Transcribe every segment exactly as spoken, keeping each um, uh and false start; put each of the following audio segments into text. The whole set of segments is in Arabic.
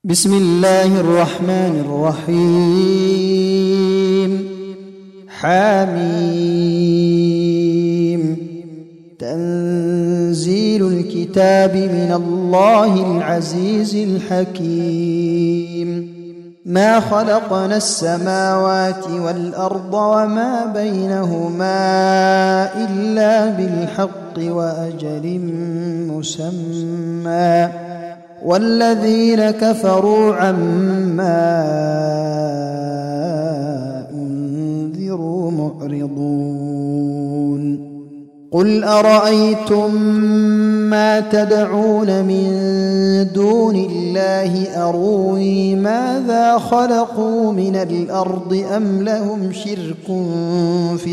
بسم الله الرحمن الرحيم. حميم. تنزيل الكتاب من الله العزيز الحكيم. ما خلقنا السماوات والأرض وما بينهما إلا بالحق وأجل مسمى، والذين كفروا عما أنذروا معرضون. قل أرأيتم ما تدعون من دون الله أروني ماذا خلقوا من الأرض أم لهم شرك في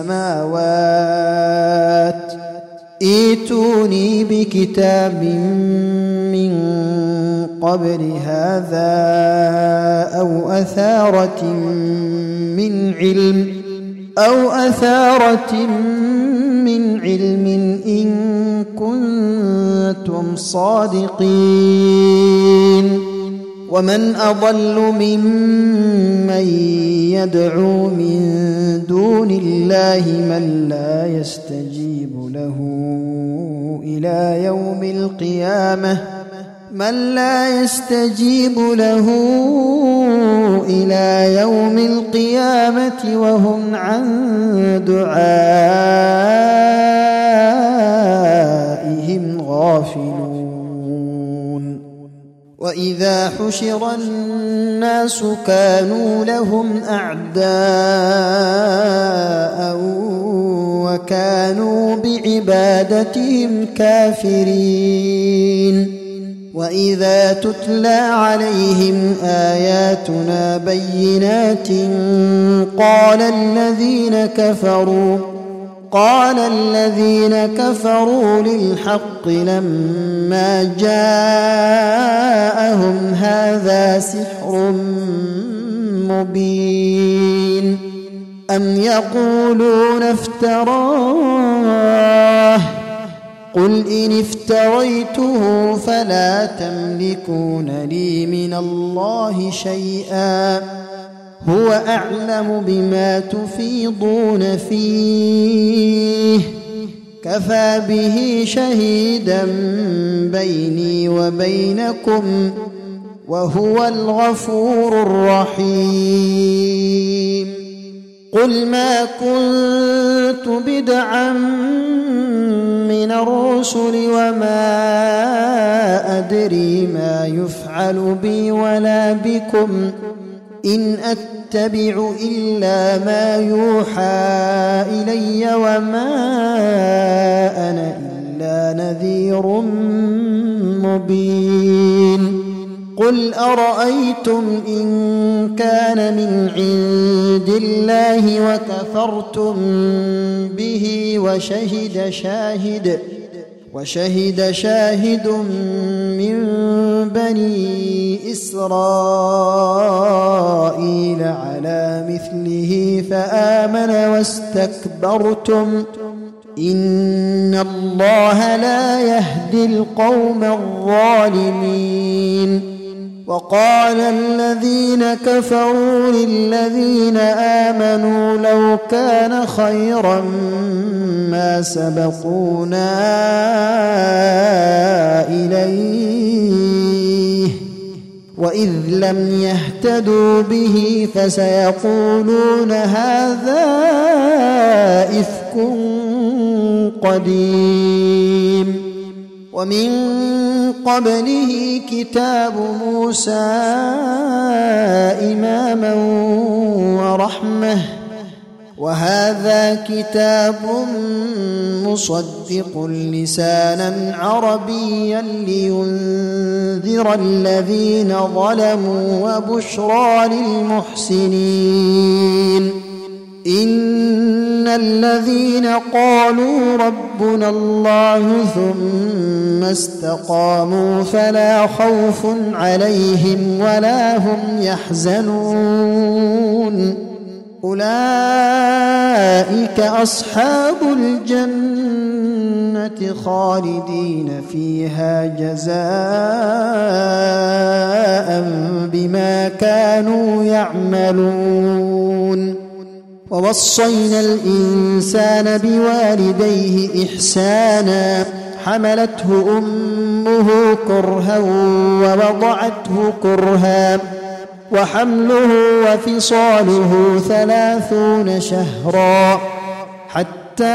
السماوات، ائتوني بكتاب من قبل هذا أو أثارة من علم أو أثارة من علم إن كنتم صادقين. ومن أضل ممن يدعو من دون الله من لا يستجيب له إلى يوم القيامة من لا يستجيب له إلى يوم القيامة وهم عن دعائهم غافلون. وإذا حشر الناس كانوا لهم أعداء وكانوا بعبادتهم كافرين. وإذا تتلى عليهم آياتنا بينات قال الذين كفروا قال الذين كفروا للحق لما جاءهم هذا سحر مبين أم يقولون افتراه قل إن افتريته فلا تملكون لي من الله شيئا هو أعلم بما تفيضون فيه كفى به شهيدا بيني وبينكم وهو الغفور الرحيم. قل ما كنت بدعا من الرسل وما أدري ما يفعل بي ولا بكم إن أتبع إلا ما يوحى إلي وما أنا إلا نذير مبين. قل أرأيتم إن كان من عند الله وكفرتم به وشهد شاهد وشهد شاهد من بني إسرائيل على مثله فآمن واستكبرتم إن الله لا يهدي القوم الظالمين. وقال الذين كفروا للذين آمنوا لو كان خيرا ما سبقونا إليه وإذ لم يهتدوا به فسيقولون هذا إفك قديم. ومن قبله كتاب موسى إماما ورحمة وهذا كتاب مصدق لسانا عربيا لينذر الذين ظلموا وبشرى للمحسنين. إن الذين قالوا ربنا الله ثم استقاموا فلا خوف عليهم ولا هم يحزنون أولئك أصحاب الجنة خالدين فيها جزاء بما كانوا يعملون. ووصينا الإنسان بوالديه إحسانا حملته أمه كرها ووضعته كرها وحمله وفصاله ثلاثون شهرا حتى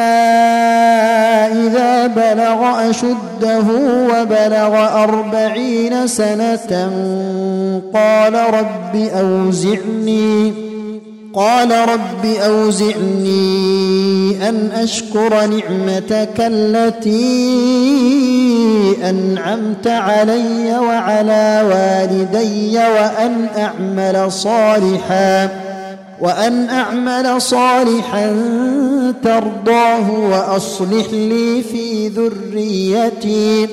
إذا بلغ أشده وبلغ أربعين سنة قال رب أوزعني قال رب أوزعني أن أشكر نعمتك التي أنعمت علي وعلى والدي وأن أعمل صالحا وأن أعمل صالحا ترضاه وأصلح لي في ذريتي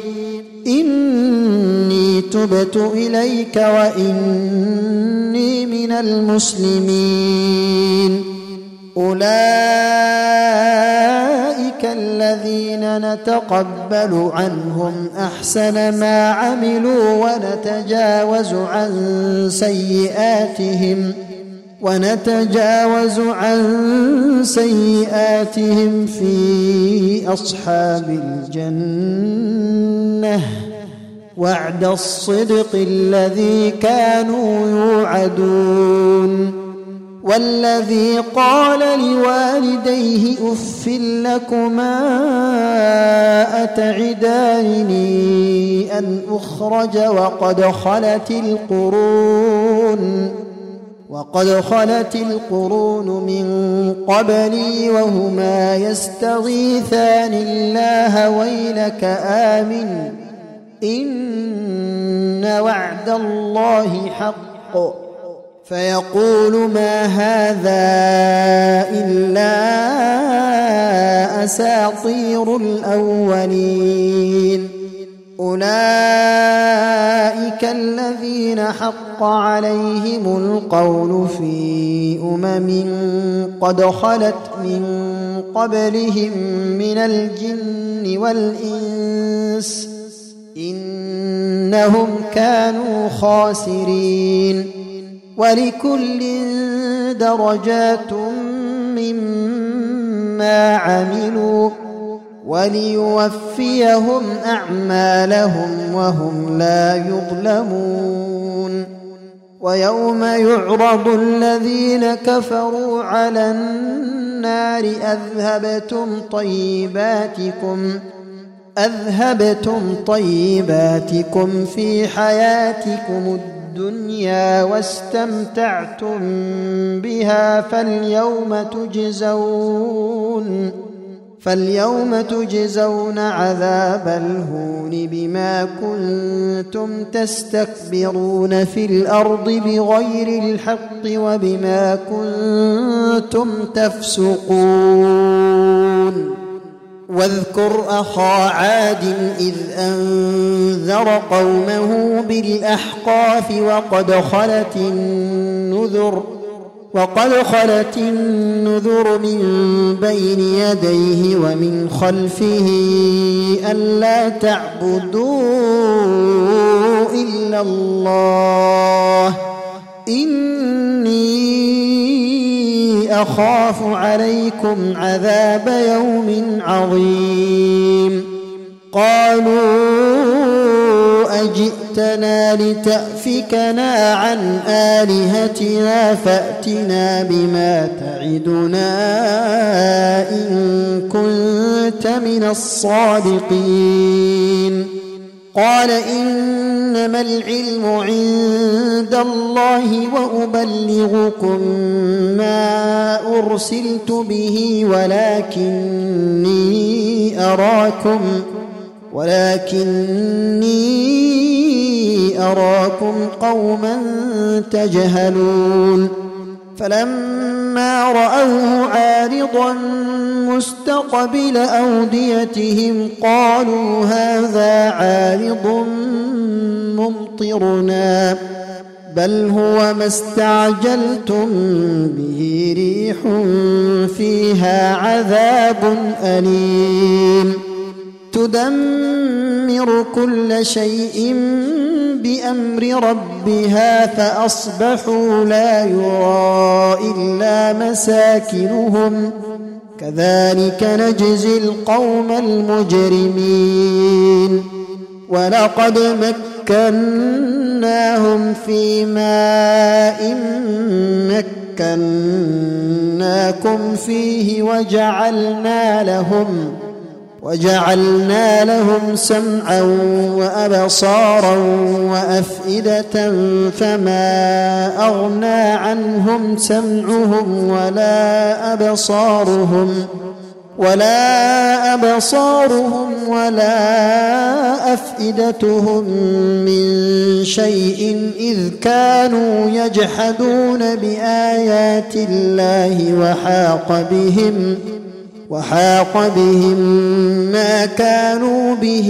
إني تبت إليك وإني من المسلمين. أولئك الذين نتقبل عنهم أحسن ما عملوا ونتجاوز عن سيئاتهم ونتجاوز عن سيئاتهم في أصحاب الجنة وعد الصدق الذي كانوا يوعدون. والذي قال لوالديه أف لكما أتعدانني أن أخرج وقد خلت القرون وقد خلت القرون من قبلي وهما يستغيثان الله ويلك آمن إن وعد الله حق فيقول ما هذا إلا أساطير الأولين. أولئك الذين حق عليهم القول في أمم قد خلت من قبلهم من الجن والإنس إنهم كانوا خاسرين. ولكل درجات مما عملوا وليوفيهم أعمالهم وهم لا يظلمون. ويوم يعرض الذين كفروا على النار أذهبتم طيباتكم أذهبتم طيباتكم في حياتكم الدنيا واستمتعتم بها فاليوم تجزون فاليوم تجزون عذاب الهون بما كنتم تستكبرون في الأرض بغير الحق وبما كنتم تفسقون. واذكر أخا عاد إذ أنذر قومه بالأحقاف وقد خلت النذر وقد خلت النذر من بين يديه ومن خلفه ألا تعبدوا إلا الله إني أخاف عليكم عذاب يوم عظيم. قالوا أجئتنا لتأفكنا عن آلهتنا فأتنا بما تعدنا إن كنت من الصادقين. قال إنما العلم عند الله وأبلغكم ما أرسلت به ولكني أراكم ولكني أراكم قوما تجهلون. فلما رأوه عارضا مستقبل أوديتهم قالوا هذا عارض ممطرنا بل هو ما استعجلتم به ريح فيها عذاب أليم تدمر تدمر كل شيء بأمر ربها فأصبحوا لا يرى إلا مساكنهم كذلك نجزي القوم المجرمين ولقد مكناهم في ماء مكناكم فيه وجعلنا لهم وجعلنا لهم سمعا وأبصارا وأفئدة فما أغنى عنهم سمعهم ولا أبصارهم ولا أبصارهم ولا أفئدتهم من شيء إذ كانوا يجحدون بآيات الله وحاق بهم وحاق بهم ما كانوا به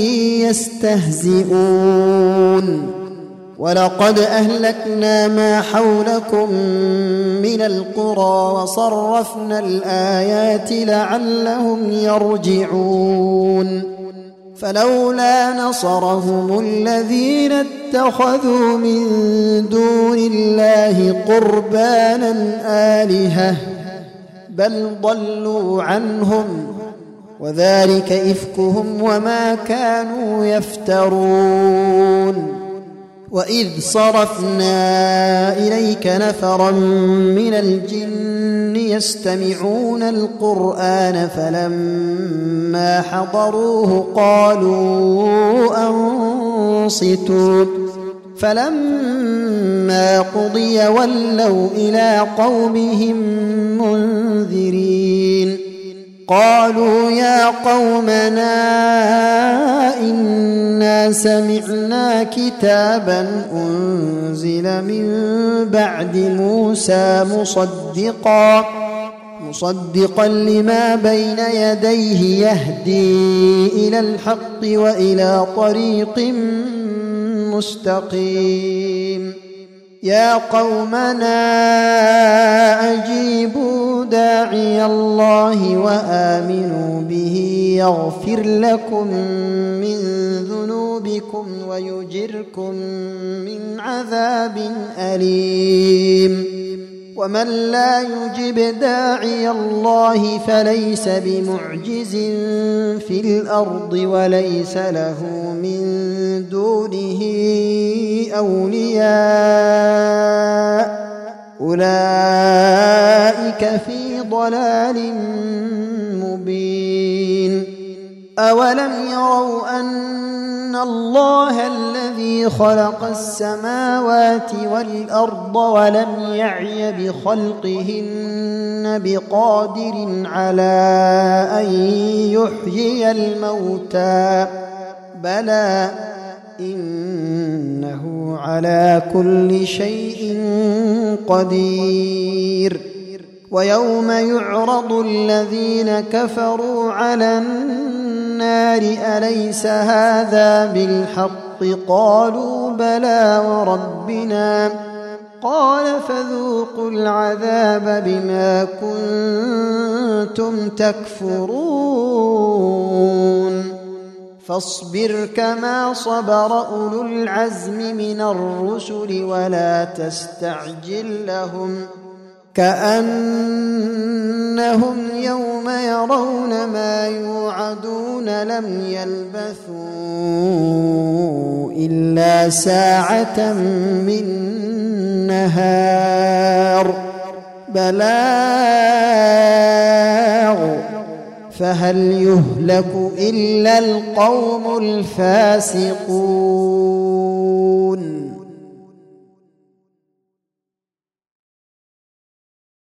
يستهزئون ولقد أهلكنا ما حولكم من القرى وصرفنا الآيات لعلهم يرجعون فلولا نصرهم الذين اتخذوا من دون الله قربانا آلهة بل ضلوا عنهم وذلك إفكهم وما كانوا يفترون وإذ صرفنا إليك نفرا من الجن يستمعون القرآن فلما حضروه قالوا أنصتوا فلما قضي ولوا إلى قومهم منذرين قالوا يا قومنا إنا سمعنا كتابا أنزل من بعد موسى مصدقا مصدقا لما بين يديه يهدي إلى الحق وإلى طريق مستقيم يا قومنا أجيبوا داعي الله وآمنوا به يغفر لكم من ذنوبكم ويجركم من عذاب أليم ومن لا يجب داعي الله فليس بمعجز في الأرض وليس له من دونه أولياء أولئك في ضلال مبين أولم يروا أن الله الذي خلق السماوات والأرض ولم يعي بخلقهن بقادر على أن يحيي الموتى بلى إنه على كل شيء قدير ويوم يعرض الذين كفروا على النار أليس هذا بالحق قالوا بلى وربنا قال فذوقوا العذاب بما كنتم تكفرون فاصبر كما صبر أولو العزم من الرسل ولا تستعجل لهم كأنهم يوم يرون ما يوعدون لم يلبثوا إلا ساعة من نهار بلاغ فهل يهلك إلا القوم الفاسقون